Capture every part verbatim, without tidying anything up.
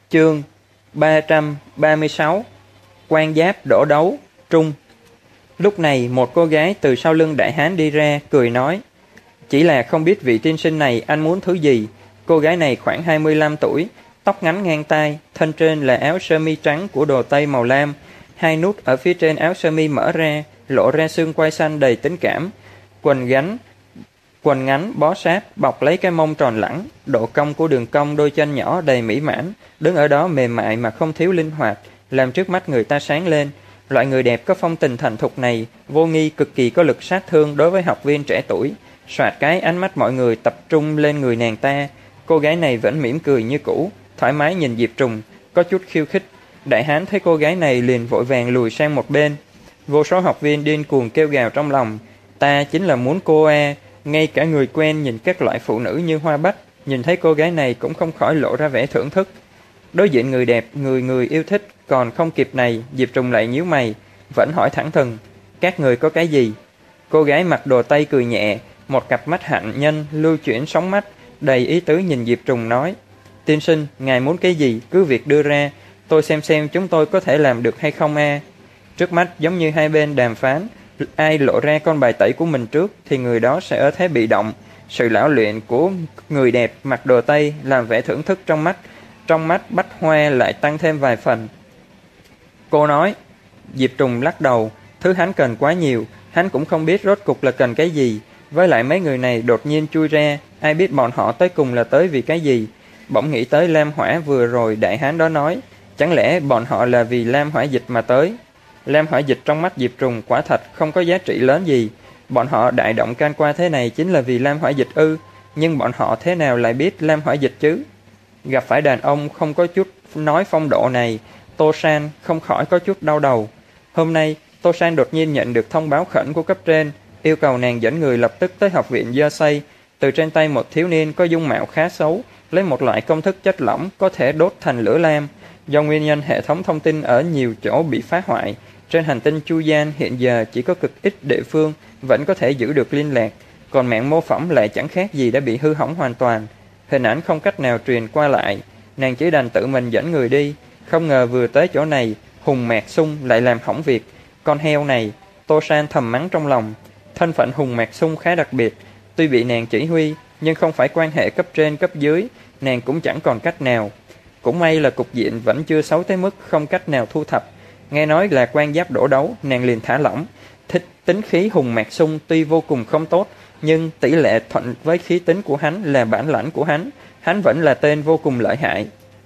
Chương ba trăm ba mươi sáu. Quan giáp đổ đấu trung. Lúc này một cô gái từ sau lưng đại hán đi ra, cười nói: "Chỉ là không biết vị tiên sinh này anh muốn thứ gì." Cô gái này khoảng hai mươi lăm tuổi, tóc ngắn ngang tai, thân trên là áo sơ mi trắng của đồ Tây màu lam, hai nút ở phía trên áo sơ mi mở ra, lộ ra xương quai xanh đầy tính cảm. Quần gánh Quần ngắn bó sát bọc lấy cái mông tròn lẳng, độ cong của đường cong đôi chân nhỏ đầy mỹ mãn, đứng ở đó mềm mại mà không thiếu linh hoạt, làm trước mắt người ta sáng lên. Loại người đẹp có phong tình thành thục này, vô nghi cực kỳ có lực sát thương đối với học viên trẻ tuổi. Soạt cái ánh mắt mọi người tập trung lên người nàng ta. Cô gái này vẫn mỉm cười như cũ, thoải mái nhìn Diệp Trùng, có chút khiêu khích. Đại hán thấy cô gái này liền vội vàng lùi sang một bên. Vô số học viên điên cuồng kêu gào trong lòng: "Ta chính là muốn cô a!" Ngay cả người quen nhìn các loại phụ nữ như hoa bách, nhìn thấy cô gái này cũng không khỏi lộ ra vẻ thưởng thức. Đối diện người đẹp, người người yêu thích, còn không kịp này, Diệp Trùng lại nhíu mày, vẫn hỏi thẳng thừng: "Các người có cái gì?" Cô gái mặc đồ Tây cười nhẹ, một cặp mắt hạnh nhân lưu chuyển sóng mắt, đầy ý tứ nhìn Diệp Trùng nói: "Tiên sinh, ngài muốn cái gì, cứ việc đưa ra, tôi xem xem chúng tôi có thể làm được hay không a." Trước mắt giống như hai bên đàm phán, ai lộ ra con bài tẩy của mình trước thì người đó sẽ ở thế bị động. Sự lão luyện của người đẹp mặc đồ Tây làm vẻ thưởng thức trong mắt, trong mắt Bách Hoa lại tăng thêm vài phần. Cô nói. Diệp Trùng lắc đầu, thứ hắn cần quá nhiều, hắn cũng không biết rốt cục là cần cái gì. Với lại mấy người này đột nhiên chui ra, ai biết bọn họ tới cùng là tới vì cái gì. Bỗng nghĩ tới Lam Hỏa vừa rồi đại hán đó nói, chẳng lẽ bọn họ là vì Lam Hỏa Dịch mà tới. Lam Hỏa Dịch trong mắt Diệp Trùng quả thật không có giá trị lớn gì. Bọn họ đại động can qua thế này chính là vì Lam Hỏa Dịch ư? Nhưng bọn họ thế nào lại biết Lam Hỏa Dịch chứ? Gặp phải đàn ông không có chút nói phong độ này, Tô San không khỏi có chút đau đầu. Hôm nay Tô San đột nhiên nhận được thông báo khẩn của cấp trên, yêu cầu nàng dẫn người lập tức tới học viện Dơ Xây. Từ trên tay một thiếu niên có dung mạo khá xấu, lấy một loại công thức chất lỏng có thể đốt thành lửa lam. Do nguyên nhân hệ thống thông tin ở nhiều chỗ bị phá hoại, trên hành tinh Chu Gian hiện giờ chỉ có cực ít địa phương vẫn có thể giữ được liên lạc, còn mạng mô phỏng lại chẳng khác gì đã bị hư hỏng hoàn toàn. Hình ảnh không cách nào truyền qua lại, nàng chỉ đành tự mình dẫn người đi. Không ngờ vừa tới chỗ này, Hùng Mạc Sung lại làm hỏng việc. Con heo này, Tô San thầm mắng trong lòng. Thân phận Hùng Mạc Sung khá đặc biệt, tuy bị nàng chỉ huy, nhưng không phải quan hệ cấp trên cấp dưới, nàng cũng chẳng còn cách nào. Cũng may là cục diện vẫn chưa xấu tới mức không cách nào thu thập. Nghe nói là quan giáp đổ đấu, nàng liền thả lỏng. Thích tính khí Hùng Mạc Sung tuy vô cùng không tốt, nhưng tỷ lệ thuận với khí tính của hắn là bản lãnh của hắn, hắn vẫn là tên vô cùng lợi hại.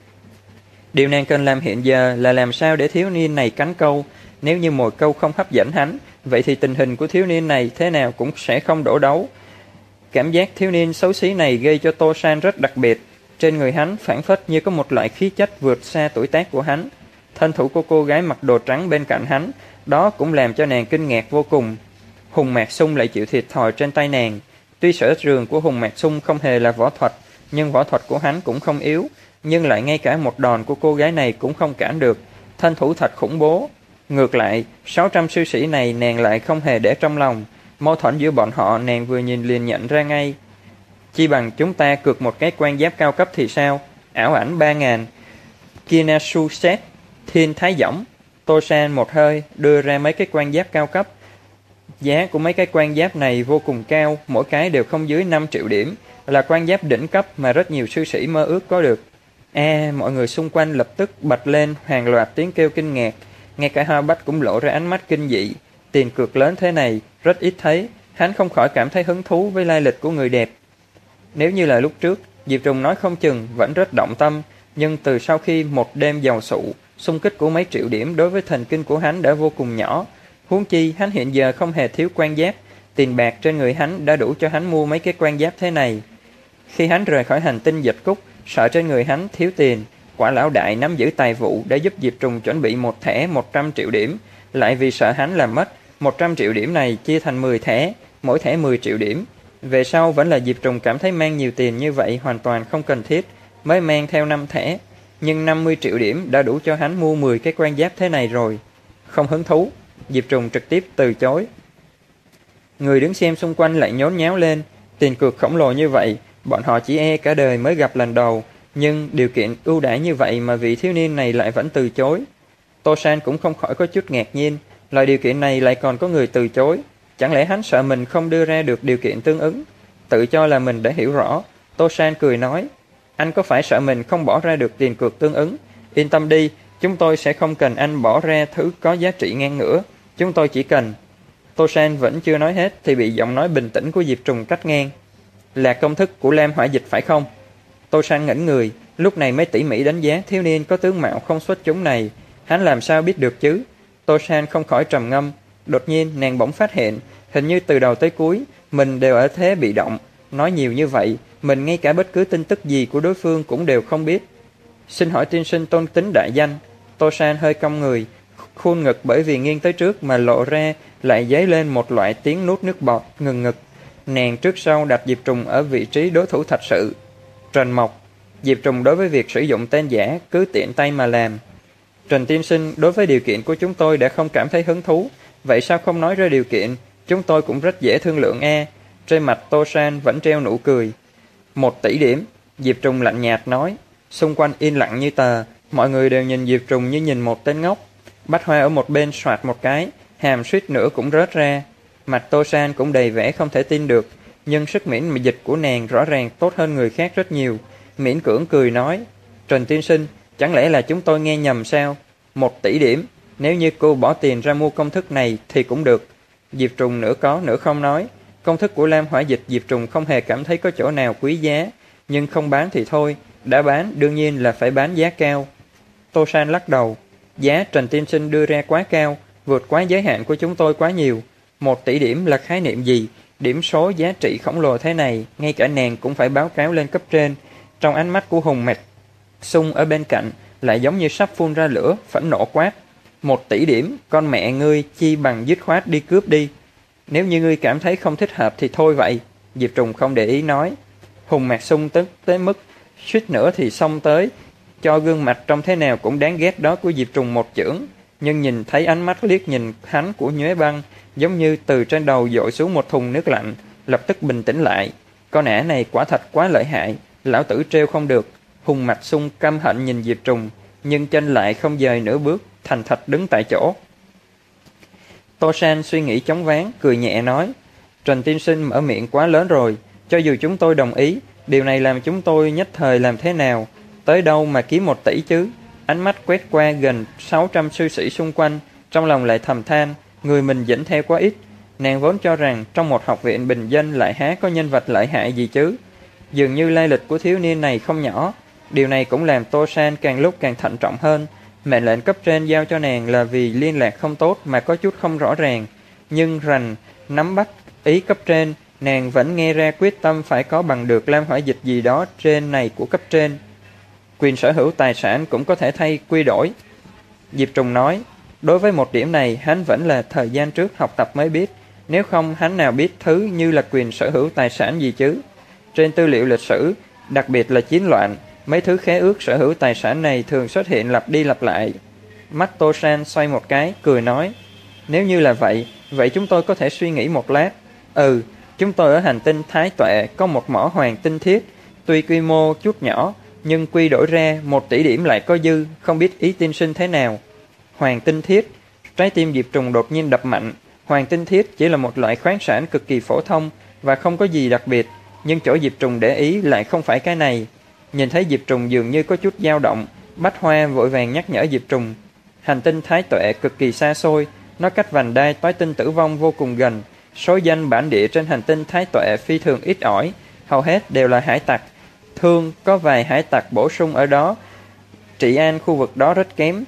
Điều nàng cần làm hiện giờ là làm sao để thiếu niên này cắn câu. Nếu như mồi câu không hấp dẫn hắn, vậy thì tình hình của thiếu niên này thế nào cũng sẽ không đổ đấu. Cảm giác thiếu niên xấu xí này gây cho Tô San rất đặc biệt. Trên người hắn phảng phất như có một loại khí chất vượt xa tuổi tác của hắn. Thân thủ của cô gái mặc đồ trắng bên cạnh hắn, đó cũng làm cho nàng kinh ngạc vô cùng. Hùng Mạc Sung lại chịu thiệt thòi trên tay nàng. Tuy sở trường của Hùng Mạc Sung không hề là võ thuật, nhưng võ thuật của hắn cũng không yếu, nhưng lại ngay cả một đòn của cô gái này cũng không cản được. Thân thủ thật khủng bố. Ngược lại, sáu trăm sư sĩ này nàng lại không hề để trong lòng. Mâu thuẫn giữa bọn họ nàng vừa nhìn liền nhận ra ngay. Chi bằng chúng ta cược một cái quan giáp cao cấp thì sao? Ảo ảnh ba ngàn, Kinasu Set, Thiên Thái Dõng. Tô San một hơi đưa ra mấy cái quan giáp cao cấp. Giá của mấy cái quan giáp này vô cùng cao, mỗi cái đều không dưới năm triệu điểm, là quan giáp đỉnh cấp mà rất nhiều sư sĩ mơ ước có được. A, à, mọi người xung quanh lập tức bật lên hàng loạt tiếng kêu kinh ngạc, ngay cả Hoa Bách cũng lộ ra ánh mắt kinh dị. Tiền cược lớn thế này rất ít thấy, hắn không khỏi cảm thấy hứng thú với lai lịch của người đẹp. Nếu như là lúc trước, Diệp Trùng nói không chừng vẫn rất động tâm, nhưng từ sau khi một đêm giàu sụ, xung kích của mấy triệu điểm đối với thần kinh của hắn đã vô cùng nhỏ. Huống chi hắn hiện giờ không hề thiếu quan giáp, tiền bạc trên người hắn đã đủ cho hắn mua mấy cái quan giáp thế này. Khi hắn rời khỏi hành tinh Dịch Cúc, sợ trên người hắn thiếu tiền, Quả lão đại nắm giữ tài vụ đã giúp Diệp Trùng chuẩn bị một thẻ một trăm triệu điểm, lại vì sợ hắn làm mất, một trăm triệu điểm này chia thành mười thẻ, mỗi thẻ mười triệu điểm. Về sau vẫn là Diệp Trùng cảm thấy mang nhiều tiền như vậy hoàn toàn không cần thiết, mới mang theo năm thẻ, nhưng năm mươi triệu điểm đã đủ cho hắn mua mười cái quan giáp thế này rồi. Không hứng thú, Diệp Trùng trực tiếp từ chối. Người đứng xem xung quanh lại nhốn nháo lên, tiền cược khổng lồ như vậy, bọn họ chỉ e cả đời mới gặp lần đầu, Nhưng điều kiện ưu đãi như vậy mà vị thiếu niên này lại vẫn từ chối. Tô San cũng không khỏi có chút ngạc nhiên, loại điều kiện này lại còn có người từ chối. Chẳng lẽ hắn sợ mình không đưa ra được điều kiện tương ứng? Tự cho là mình đã hiểu rõ, Tô San cười nói, anh có phải sợ mình không bỏ ra được tiền cược tương ứng? Yên tâm đi, chúng tôi sẽ không cần anh bỏ ra thứ có giá trị ngang ngửa. Chúng tôi chỉ cần... Tô San vẫn chưa nói hết thì bị giọng nói bình tĩnh của Diệp Trùng cắt ngang. Là công thức của Lam Hỏa Dịch phải không? Tô San ngẩn người, lúc này mới tỉ mỉ đánh giá thiếu niên có tướng mạo không xuất chúng này. Hắn làm sao biết được chứ? Tô San không khỏi trầm ngâm. Đột nhiên nàng bỗng phát hiện, hình như từ đầu tới cuối mình đều ở thế bị động. Nói nhiều như vậy, mình ngay cả bất cứ tin tức gì của đối phương cũng đều không biết. Xin hỏi tiên sinh tôn tính đại danh? Tô San hơi cong người, khuôn ngực bởi vì nghiêng tới trước mà lộ ra lại dấy lên một loại tiếng nuốt nước bọt ngừng ngực. Nàng trước sau đặt Diệp Trùng ở vị trí đối thủ thật sự. Trần Mộc. Diệp Trùng đối với việc sử dụng tên giả cứ tiện tay mà làm. Trần tiên sinh, đối với điều kiện của chúng tôi đã không cảm thấy hứng thú, vậy sao không nói ra điều kiện? Chúng tôi cũng rất dễ thương lượng e. Trên mặt Tô San vẫn treo nụ cười. Một tỷ điểm. Diệp Trùng lạnh nhạt nói. Xung quanh yên lặng như tờ, mọi người đều nhìn Diệp Trùng như nhìn một tên ngốc. Bách Hoa ở một bên soạt một cái, hàm suýt nữa cũng rớt ra. Mặt Tô San cũng đầy vẻ không thể tin được, nhưng sức miễn dịch của nàng rõ ràng tốt hơn người khác rất nhiều. Miễn cưỡng cười nói, Trần tiên sinh, chẳng lẽ là chúng tôi nghe nhầm sao? Một tỷ điểm, nếu như cô bỏ tiền ra mua công thức này thì cũng được. Diệp Trùng nửa có nửa không nói. Công thức của Lam Hỏa Dịch Diệp Trùng không hề cảm thấy có chỗ nào quý giá, nhưng không bán thì thôi, đã bán đương nhiên là phải bán giá cao. Tô San lắc đầu, giá Trần tiên sinh đưa ra quá cao, vượt quá giới hạn của chúng tôi quá nhiều. Một tỷ điểm là khái niệm gì? Điểm số giá trị khổng lồ thế này, ngay cả nàng cũng phải báo cáo lên cấp trên. Trong ánh mắt của Hùng Mạch Sung ở bên cạnh lại giống như sắp phun ra lửa, phẫn nộ quát. Một tỷ điểm, con mẹ ngươi chi bằng dứt khoát đi cướp đi. Nếu như ngươi cảm thấy không thích hợp thì thôi vậy. Diệp Trùng không để ý nói. Hùng Mạc Sung tức tới mức suýt nữa thì xông tới, cho gương mặt trông thế nào cũng đáng ghét đó của Diệp Trùng một chưởng. Nhưng nhìn thấy ánh mắt liếc nhìn hắn của Nhuế Băng, giống như từ trên đầu dội xuống một thùng nước lạnh, lập tức bình tĩnh lại. Con ả này quả thật quá lợi hại, lão tử trêu không được. Hùng Mạch Sung căm hận nhìn Diệp Trùng, nhưng chân lại không dời nửa bước, thành thật đứng tại chỗ. Tô San suy nghĩ chóng ván, cười nhẹ nói, Trần tiên sinh mở miệng quá lớn rồi, cho dù chúng tôi đồng ý, điều này làm chúng tôi nhất thời làm thế nào, tới đâu mà kiếm một tỷ chứ? Ánh mắt quét qua gần sáu trăm sư sĩ xung quanh, trong lòng lại thầm than, người mình dẫn theo quá ít. Nàng vốn cho rằng trong một học viện bình dân lại há có nhân vật lợi hại gì chứ. Dường như lai lịch của thiếu niên này không nhỏ. Điều này cũng làm Tô San càng lúc càng thận trọng hơn. Mệnh lệnh cấp trên giao cho nàng là vì liên lạc không tốt mà có chút không rõ ràng. Nhưng rành nắm bắt ý cấp trên, nàng vẫn nghe ra quyết tâm phải có bằng được Lam Hỏa Dịch gì đó trên này của cấp trên. Quyền sở hữu tài sản cũng có thể thay quy đổi. Diệp Trùng nói, đối với một điểm này hắn vẫn là thời gian trước học tập mới biết, nếu không hắn nào biết thứ như là quyền sở hữu tài sản gì chứ. Trên tư liệu lịch sử, đặc biệt là chiến loạn, mấy thứ khế ước sở hữu tài sản này thường xuất hiện lặp đi lặp lại. Mắt Tô San xoay một cái, cười nói, nếu như là vậy, vậy chúng tôi có thể suy nghĩ một lát. Ừ, chúng tôi ở hành tinh Thái Tuệ có một mỏ hoàng tinh thiết, tuy quy mô chút nhỏ, nhưng quy đổi ra một tỷ điểm lại có dư, không biết ý tiên sinh thế nào. Hoàng tinh thiết, trái tim Diệp Trùng đột nhiên đập mạnh. Hoàng tinh thiết chỉ là một loại khoáng sản cực kỳ phổ thông và không có gì đặc biệt, nhưng chỗ Diệp Trùng để ý lại không phải cái này. Nhìn thấy Diệp Trùng dường như có chút dao động, Bách Hoa vội vàng nhắc nhở Diệp Trùng. Hành tinh Thái Tuệ cực kỳ xa xôi, nó cách vành đai toái tinh tử vong vô cùng gần. Số danh bản địa trên hành tinh Thái Tuệ phi thường ít ỏi, hầu hết đều là hải tặc. Thường có vài hải tặc bổ sung ở đó, trị an khu vực đó rất kém.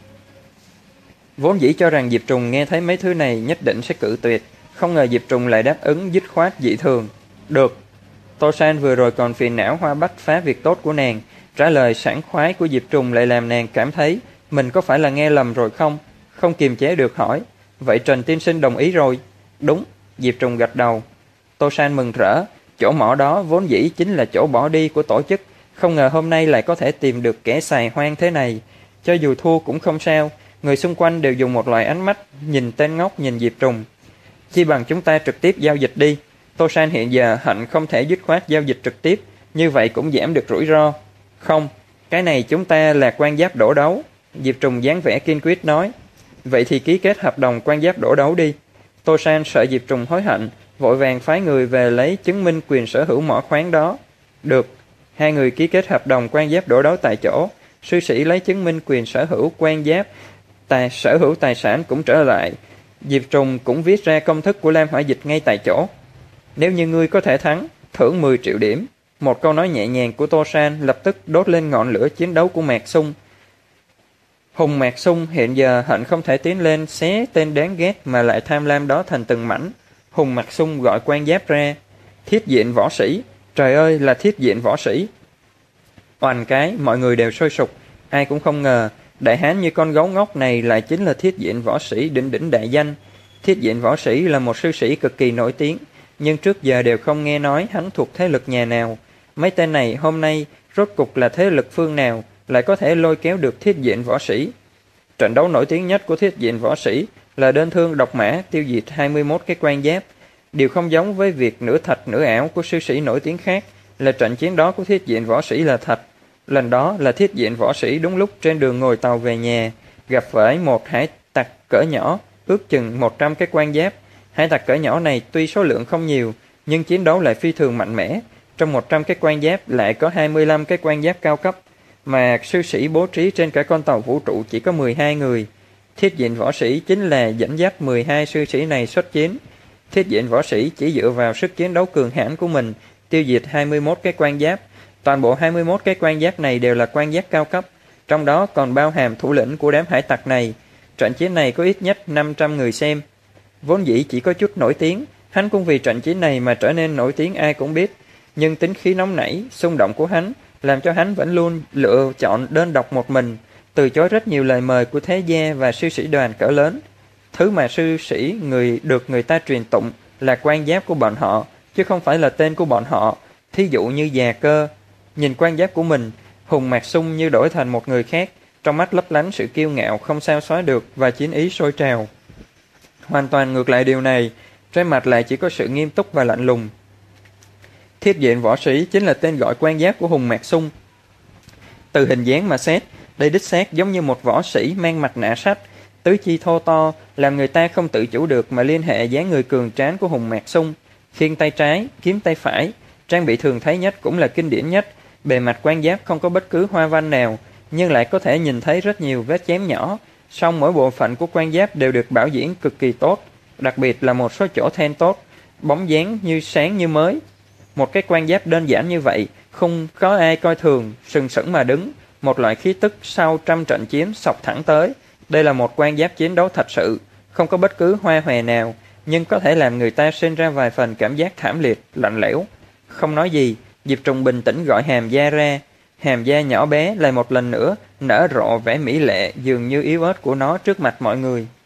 Vốn dĩ cho rằng Diệp Trùng nghe thấy mấy thứ này nhất định sẽ cự tuyệt, không ngờ Diệp Trùng lại đáp ứng dứt khoát dị thường. Được. Tô San vừa rồi còn phiền não Hoa Bách phá việc tốt của nàng, trả lời sảng khoái của Diệp Trùng lại làm nàng cảm thấy mình có phải là nghe lầm rồi không? Không kiềm chế được hỏi, vậy Trần tiên sinh đồng ý rồi? Đúng, Diệp Trùng gật đầu. Tô San mừng rỡ, chỗ mỏ đó vốn dĩ chính là chỗ bỏ đi của tổ chức, không ngờ hôm nay lại có thể tìm được kẻ xài hoang thế này. Cho dù thua cũng không sao, người xung quanh đều dùng một loại ánh mắt nhìn tên ngốc nhìn Diệp Trùng. Chi bằng chúng ta trực tiếp giao dịch đi. Tô San hiện giờ hạnh không thể dứt khoát giao dịch trực tiếp, như vậy cũng giảm được rủi ro. Không, Cái này chúng ta là quan giáp đổ đấu. Diệp Trùng dáng vẻ kiên quyết nói. Vậy thì ký kết hợp đồng quan giáp đổ đấu đi. Tô San sợ Diệp Trùng hối hận, vội vàng phái người về lấy chứng minh quyền sở hữu mỏ khoáng đó. Được, hai người ký kết hợp đồng quan giáp đổ đấu tại chỗ. Sư sĩ lấy chứng minh quyền sở hữu quan giáp, tài sở hữu tài sản cũng trở lại. Diệp Trùng cũng viết ra công thức của Lam Hỏa Dịch ngay tại chỗ. Nếu như ngươi có thể thắng, thưởng mười triệu điểm. Một câu nói nhẹ nhàng của Tô San lập tức đốt lên ngọn lửa chiến đấu của Mạc Xung. Hùng Mạc Xung hiện giờ hận không thể tiến lên xé tên đáng ghét mà lại tham lam đó thành từng mảnh. Hùng Mạc Xung gọi quan giáp ra. Thiết diện võ sĩ. Trời ơi, là thiết diện võ sĩ. Oành cái, mọi người đều sôi sục. Ai cũng không ngờ, đại hán như con gấu ngốc này lại chính là thiết diện võ sĩ đỉnh đỉnh đại danh. Thiết diện võ sĩ là một sư sĩ cực kỳ nổi tiếng, nhưng trước giờ đều không nghe nói hắn thuộc thế lực nhà nào. Mấy tên này hôm nay rốt cục là thế lực phương nào lại có thể lôi kéo được thiết diện võ sĩ. Trận đấu nổi tiếng nhất của thiết diện võ sĩ là đơn thương độc mã tiêu diệt hai mươi mốt cái quan giáp. Điều không giống với việc nửa thật nửa ảo của sư sĩ nổi tiếng khác là trận chiến đó của thiết diện võ sĩ là thật. Lần đó là thiết diện võ sĩ đúng lúc trên đường ngồi tàu về nhà, gặp phải một hải tặc cỡ nhỏ, ước chừng một trăm cái quan giáp. Hải tặc cỡ nhỏ này tuy số lượng không nhiều, nhưng chiến đấu lại phi thường mạnh mẽ. Trong một trăm cái quan giáp lại có hai mươi lăm cái quan giáp cao cấp, mà sư sĩ bố trí trên cả con tàu vũ trụ chỉ có mười hai người. Thiết diện võ sĩ chính là dẫn dắt mười hai sư sĩ này xuất chiến. Thiết diện võ sĩ chỉ dựa vào sức chiến đấu cường hãn của mình tiêu diệt hai mươi mốt cái quan giáp. Toàn bộ hai mươi mốt cái quan giáp này đều là quan giáp cao cấp, trong đó còn bao hàm thủ lĩnh của đám hải tặc này. Trận chiến này có ít nhất năm trăm người xem. Vốn dĩ chỉ có chút nổi tiếng, hắn cũng vì trận chiến này mà trở nên nổi tiếng ai cũng biết. Nhưng tính khí nóng nảy, xung động của hắn làm cho hắn vẫn luôn lựa chọn đơn độc một mình, từ chối rất nhiều lời mời của thế gia và sư sĩ đoàn cỡ lớn. Thứ mà sư sĩ người được người ta truyền tụng là quan giáp của bọn họ, chứ không phải là tên của bọn họ. Thí dụ như Già Cơ. Nhìn quan giáp của mình, Hùng Mạc Xung như đổi thành một người khác, trong mắt lấp lánh sự kiêu ngạo không sao xóa được và chiến ý sôi trào. Hoàn toàn ngược lại điều này, trên mặt lại chỉ có sự nghiêm túc và lạnh lùng. Thiết diện võ sĩ chính là tên gọi quan giáp của Hùng Mạc Xung. Từ hình dáng mà xét, đây đích xác giống như một võ sĩ mang mặt nạ sắt, tứ chi thô to, làm người ta không tự chủ được mà liên hệ dáng người cường tráng của Hùng Mạc Xung. Khiên tay trái, kiếm tay phải, trang bị thường thấy nhất cũng là kinh điển nhất. Bề mặt quan giáp không có bất cứ hoa văn nào, nhưng lại có thể nhìn thấy rất nhiều vết chém nhỏ. Song mỗi bộ phận của quan giáp đều được bảo diễn cực kỳ tốt, đặc biệt là một số chỗ then tốt, bóng dáng như sáng như mới. Một cái quan giáp đơn giản như vậy, không có ai coi thường, sừng sững mà đứng, một loại khí tức sau trăm trận chiến sọc thẳng tới. Đây là một quan giáp chiến đấu thật sự, không có bất cứ hoa hòe nào, nhưng có thể làm người ta sinh ra vài phần cảm giác thảm liệt, lạnh lẽo. Không nói gì, Diệp Trùng bình tĩnh gọi Hàm Gia ra. Hàm Gia nhỏ bé lại một lần nữa nở rộ vẻ mỹ lệ dường như yếu ớt của nó trước mặt mọi người.